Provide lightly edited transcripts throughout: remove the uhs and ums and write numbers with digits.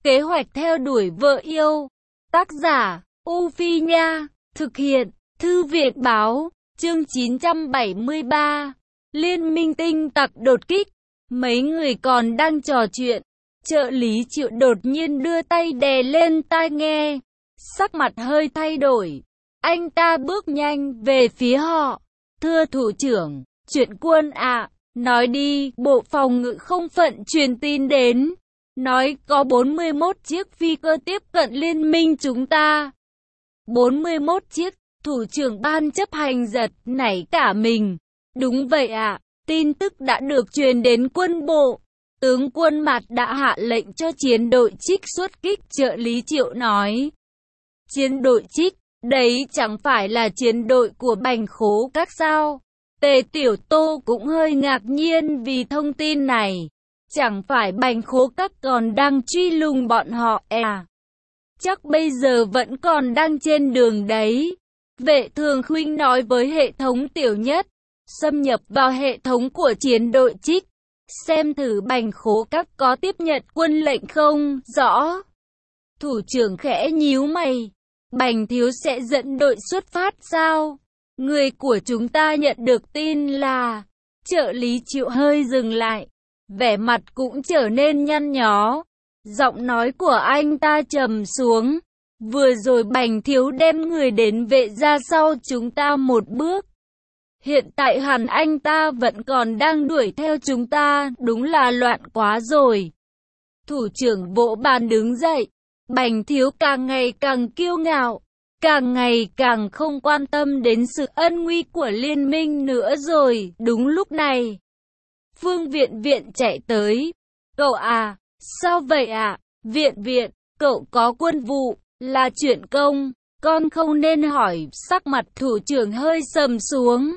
Kế hoạch theo đuổi vợ yêu. Tác giả, U Phi Nha. Thực hiện, Thư viện Báo. Chương 973. Liên minh tinh tặc đột kích. Mấy người còn đang trò chuyện. Trợ lý Triệu đột nhiên đưa tay đè lên tai nghe. Sắc mặt hơi thay đổi. Anh ta bước nhanh về phía họ. Thưa thủ trưởng, chuyện quân ạ. Nói đi, Bộ Phòng ngự không phận truyền tin đến. Nói có 41 chiếc phi cơ tiếp cận liên minh chúng ta. 41 chiếc, thủ trưởng ban chấp hành giật nảy cả mình. Đúng vậy ạ, tin tức đã được truyền đến quân bộ. Tướng quân Mạt đã hạ lệnh cho chiến đội Trích xuất kích, trợ lý Triệu nói. Chiến đội Trích, đấy chẳng phải là chiến đội của Bành Khố Các sao? Tề Tiểu Tô cũng hơi ngạc nhiên vì thông tin này. Chẳng phải Bành Khố Các còn đang truy lùng bọn họ à? Chắc bây giờ vẫn còn đang trên đường đấy. Vệ Thường Khuynh nói với hệ thống Tiểu Nhất. Xâm nhập vào hệ thống của chiến đội Trích. Xem thử Bành Khố Các có tiếp nhận quân lệnh không? Rõ. Thủ trưởng khẽ nhíu mày. Bành thiếu sẽ dẫn đội xuất phát sao? Người của chúng ta nhận được tin là... Trợ lý Triệu hơi dừng lại. Vẻ mặt cũng trở nên nhăn nhó. Giọng nói của anh ta trầm xuống. Vừa rồi Bành thiếu đem người đến vệ ra sau chúng ta một bước. Hiện tại hẳn anh ta vẫn còn đang đuổi theo chúng ta, đúng là loạn quá rồi. Thủ trưởng vỗ bàn đứng dậy. Bành thiếu càng ngày càng kiêu ngạo, càng ngày càng không quan tâm đến sự ân nguy của liên minh nữa rồi. Đúng lúc này, Phương Viện Viện chạy tới. Cậu à, sao vậy ạ? Viện, cậu có quân vụ, là chuyện công, con không nên hỏi. Sắc mặt thủ trưởng hơi sầm xuống.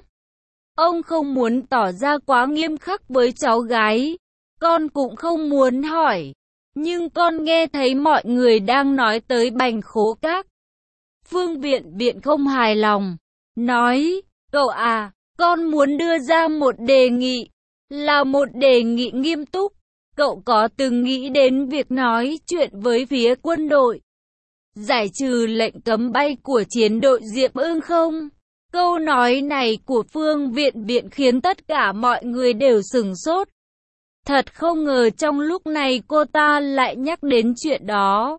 Ông không muốn tỏ ra quá nghiêm khắc với cháu gái. Con cũng không muốn hỏi. Nhưng con nghe thấy mọi người đang nói tới Bành Khố Các. Phương Viện Viện không hài lòng. Nói, cậu à, con muốn đưa ra một đề nghị. Là một đề nghị nghiêm túc. Cậu có từng nghĩ đến việc nói chuyện với phía quân đội? Giải trừ lệnh cấm bay của chiến đội Diệp Ưng không? Câu nói này của Phương Viện Viện khiến tất cả mọi người đều sửng sốt. Thật không ngờ trong lúc này cô ta lại nhắc đến chuyện đó.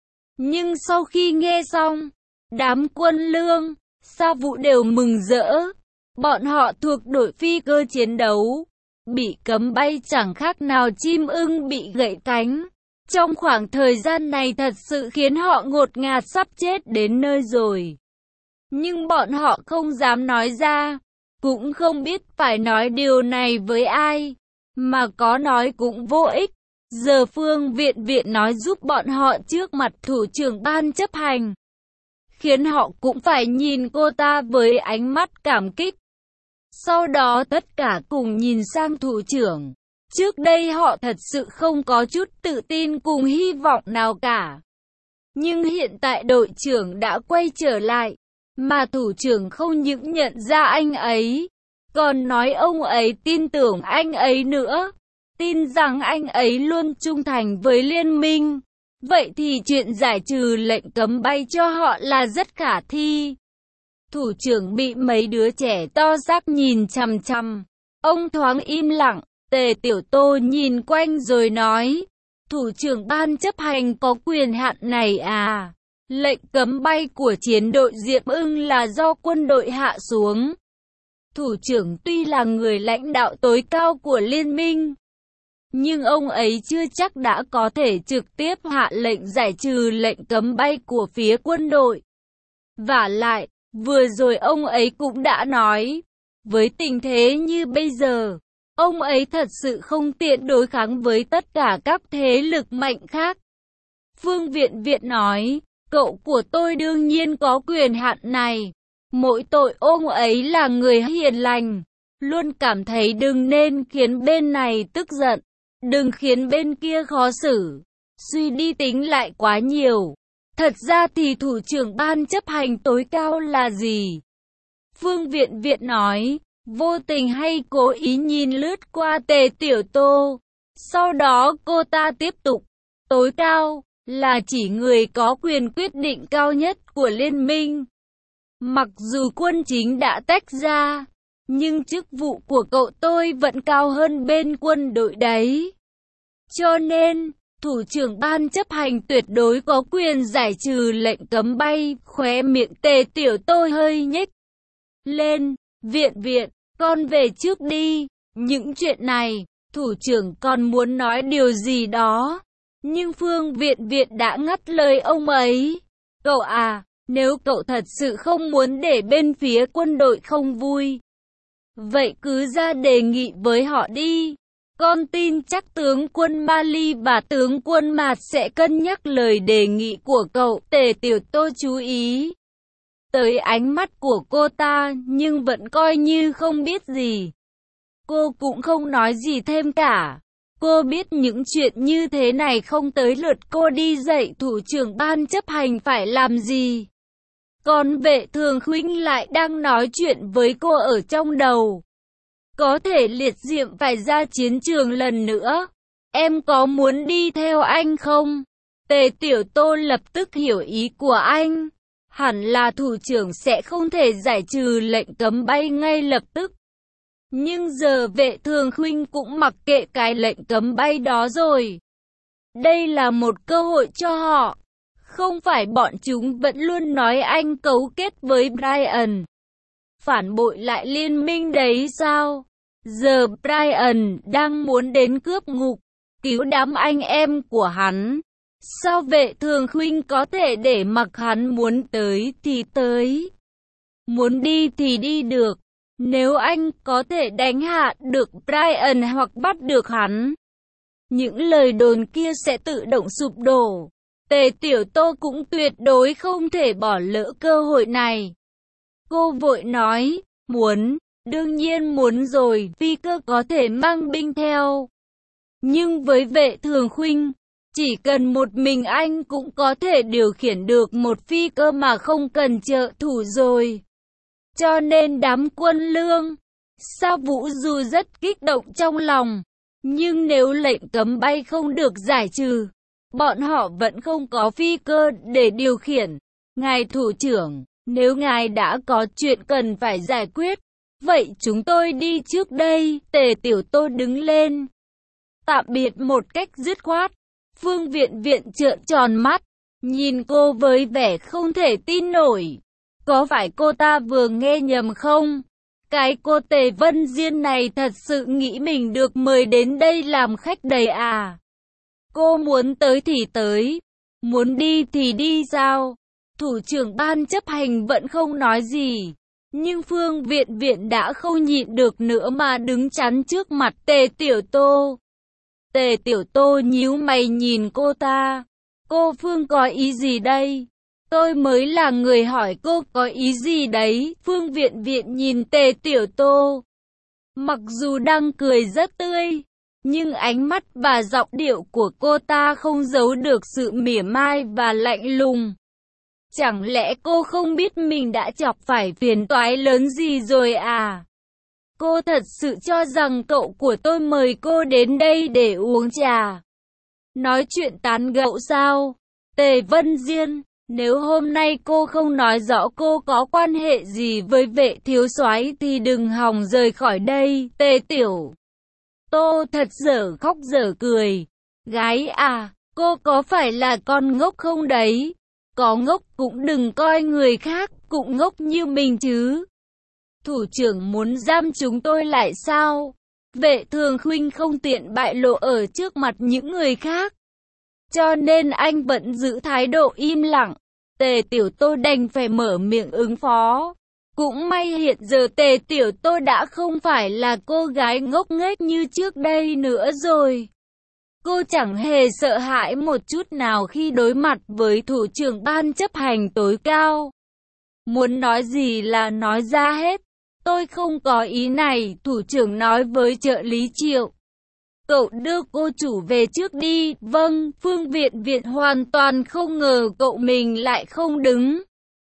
Nhưng sau khi nghe xong, đám Quân Lương, Sa Vũ đều mừng rỡ. Bọn họ thuộc đội phi cơ chiến đấu. Bị cấm bay chẳng khác nào chim ưng bị gãy cánh. Trong khoảng thời gian này thật sự khiến họ ngột ngạt sắp chết đến nơi rồi. Nhưng bọn họ không dám nói ra, cũng không biết phải nói điều này với ai, mà có nói cũng vô ích. Giờ Phương Viện Viện nói giúp bọn họ trước mặt thủ trưởng ban chấp hành, khiến họ cũng phải nhìn cô ta với ánh mắt cảm kích. Sau đó tất cả cùng nhìn sang thủ trưởng. Trước đây họ thật sự không có chút tự tin cùng hy vọng nào cả. Nhưng hiện tại đội trưởng đã quay trở lại, mà thủ trưởng không những nhận ra anh ấy, còn nói ông ấy tin tưởng anh ấy nữa, tin rằng anh ấy luôn trung thành với liên minh. Vậy thì chuyện giải trừ lệnh cấm bay cho họ là rất khả thi. Thủ trưởng bị mấy đứa trẻ to xác nhìn chằm chằm. Ông thoáng im lặng. Tề Tiểu Tô nhìn quanh rồi nói. Thủ trưởng ban chấp hành có quyền hạn này à? Lệnh cấm bay của chiến đội Diệp Ưng là do quân đội hạ xuống. Thủ trưởng tuy là người lãnh đạo tối cao của liên minh, nhưng ông ấy chưa chắc đã có thể trực tiếp hạ lệnh giải trừ lệnh cấm bay của phía quân đội. Vả lại, vừa rồi ông ấy cũng đã nói, với tình thế như bây giờ, ông ấy thật sự không tiện đối kháng với tất cả các thế lực mạnh khác. Phương Viện Viện nói, cậu của tôi đương nhiên có quyền hạn này. Mỗi tội ông ấy là người hiền lành, luôn cảm thấy đừng nên khiến bên này tức giận, đừng khiến bên kia khó xử. Suy đi tính lại quá nhiều. Thật ra thì thủ trưởng ban chấp hành tối cao là gì? Phương Viện Viện nói, vô tình hay cố ý nhìn lướt qua Tề Tiểu Tô. Sau đó cô ta tiếp tục, tối cao, là chỉ người có quyền quyết định cao nhất của liên minh. Mặc dù quân chính đã tách ra, nhưng chức vụ của cậu tôi vẫn cao hơn bên quân đội đấy. Cho nên, thủ trưởng ban chấp hành tuyệt đối có quyền giải trừ lệnh cấm bay. Khóe miệng Tề Tiểu Tô hơi nhếch lên. Viện, con về trước đi. Những chuyện này, thủ trưởng còn muốn nói điều gì đó. Nhưng Phương Viện đã ngắt lời ông ấy. Cậu à, nếu cậu thật sự không muốn để bên phía quân đội không vui, vậy cứ ra đề nghị với họ đi. Con tin chắc tướng quân Mali và tướng quân Mạt sẽ cân nhắc lời đề nghị của cậu. Tề Tiểu Tô chú ý tới ánh mắt của cô ta, nhưng vẫn coi như không biết gì. Cô cũng không nói gì thêm cả. Cô biết những chuyện như thế này không tới lượt cô đi dạy thủ trưởng ban chấp hành phải làm gì. Còn Vệ Thường Khuynh lại đang nói chuyện với cô ở trong đầu. Có thể Liệt Diệm phải ra chiến trường lần nữa. Em có muốn đi theo anh không? Tề Tiểu Tô lập tức hiểu ý của anh. Hẳn là thủ trưởng sẽ không thể giải trừ lệnh cấm bay ngay lập tức. Nhưng giờ Vệ Thường Khuynh cũng mặc kệ cái lệnh cấm bay đó rồi. Đây là một cơ hội cho họ. Không phải bọn chúng vẫn luôn nói anh cấu kết với Brian, phản bội lại liên minh đấy sao? Giờ Brian đang muốn đến cướp ngục, cứu đám anh em của hắn. Sao Vệ Thường Khuynh có thể để mặc hắn muốn tới thì tới, muốn đi thì đi được? Nếu anh có thể đánh hạ được Brian hoặc bắt được hắn, những lời đồn kia sẽ tự động sụp đổ. Tề Tiểu Tô cũng tuyệt đối không thể bỏ lỡ cơ hội này. Cô vội nói, muốn, đương nhiên muốn rồi, phi cơ có thể mang binh theo. Nhưng với Vệ Thường Khuynh, chỉ cần một mình anh cũng có thể điều khiển được một phi cơ mà không cần trợ thủ rồi. Cho nên đám quân lương, Sa Vũ dù rất kích động trong lòng, nhưng nếu lệnh cấm bay không được giải trừ, bọn họ vẫn không có phi cơ để điều khiển. Ngài thủ trưởng, nếu ngài đã có chuyện cần phải giải quyết, vậy chúng tôi đi trước đây. Tề Tiểu Tô đứng lên, tạm biệt một cách dứt khoát. Phương Viện trợn tròn mắt, nhìn cô với vẻ không thể tin nổi. Có phải cô ta vừa nghe nhầm không? Cái cô Tề Vân Diên này thật sự nghĩ mình được mời đến đây làm khách đầy à? Cô muốn tới thì tới, muốn đi thì đi sao? Thủ trưởng ban chấp hành vẫn không nói gì. Nhưng Phương Viện đã không nhịn được nữa mà đứng chắn trước mặt Tề Tiểu Tô. Tề Tiểu Tô nhíu mày nhìn cô ta. Cô Phương có ý gì đây? Tôi mới là người hỏi cô có ý gì đấy. Phương Viện nhìn Tề Tiểu Tô. Mặc dù đang cười rất tươi, nhưng ánh mắt và giọng điệu của cô ta không giấu được sự mỉa mai và lạnh lùng. Chẳng lẽ cô không biết mình đã chọc phải phiền toái lớn gì rồi à? Cô thật sự cho rằng cậu của tôi mời cô đến đây để uống trà, nói chuyện tán gẫu sao? Tề Vân Diên, nếu hôm nay cô không nói rõ cô có quan hệ gì với Vệ thiếu soái thì đừng hòng rời khỏi đây. Tề Tiểu Tô thật dở khóc dở cười. Gái à, cô có phải là con ngốc không đấy? Có ngốc cũng đừng coi người khác cũng ngốc như mình chứ. Thủ trưởng muốn giam chúng tôi lại sao? Vệ Thường Khuynh không tiện bại lộ ở trước mặt những người khác, cho nên anh vẫn giữ thái độ im lặng. Tề Tiểu Tô đành phải mở miệng ứng phó. Cũng may hiện giờ Tề Tiểu Tô đã không phải là cô gái ngốc nghếch như trước đây nữa rồi. Cô chẳng hề sợ hãi một chút nào khi đối mặt với thủ trưởng ban chấp hành tối cao. Muốn nói gì là nói ra hết. Tôi không có ý này, thủ trưởng nói với trợ lý Triệu. Cậu đưa cô chủ về trước đi. Vâng. Phương Viện hoàn toàn không ngờ cậu mình lại không đứng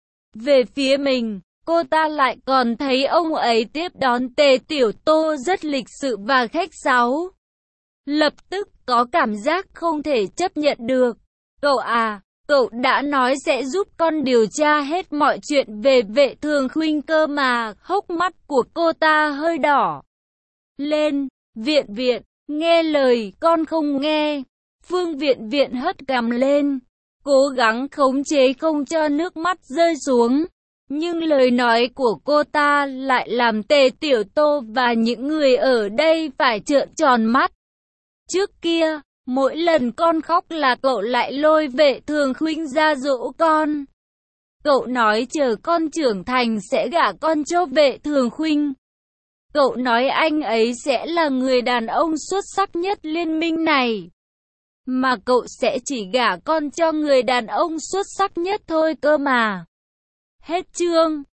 về phía mình. Cô ta lại còn thấy ông ấy tiếp đón Tề Tiểu Tô rất lịch sự và khách sáo. Lập tức có cảm giác không thể chấp nhận được. Cậu à, cậu đã nói sẽ giúp con điều tra hết mọi chuyện về Vệ Thường Khuynh cơ mà. Hốc mắt của cô ta hơi đỏ lên. Viện Viện, nghe lời con không nghe. Phương Viện Viện hất cằm lên, cố gắng khống chế không cho nước mắt rơi xuống. Nhưng lời nói của cô ta lại làm Tề Tiểu Tô và những người ở đây phải trợn tròn mắt. Trước kia, mỗi lần con khóc là cậu lại lôi Vệ Thường Khuynh ra dỗ con. Cậu nói chờ con trưởng thành sẽ gả con cho Vệ Thường Khuynh. Cậu nói anh ấy sẽ là người đàn ông xuất sắc nhất liên minh này. Mà cậu sẽ chỉ gả con cho người đàn ông xuất sắc nhất thôi cơ mà. Hết chương.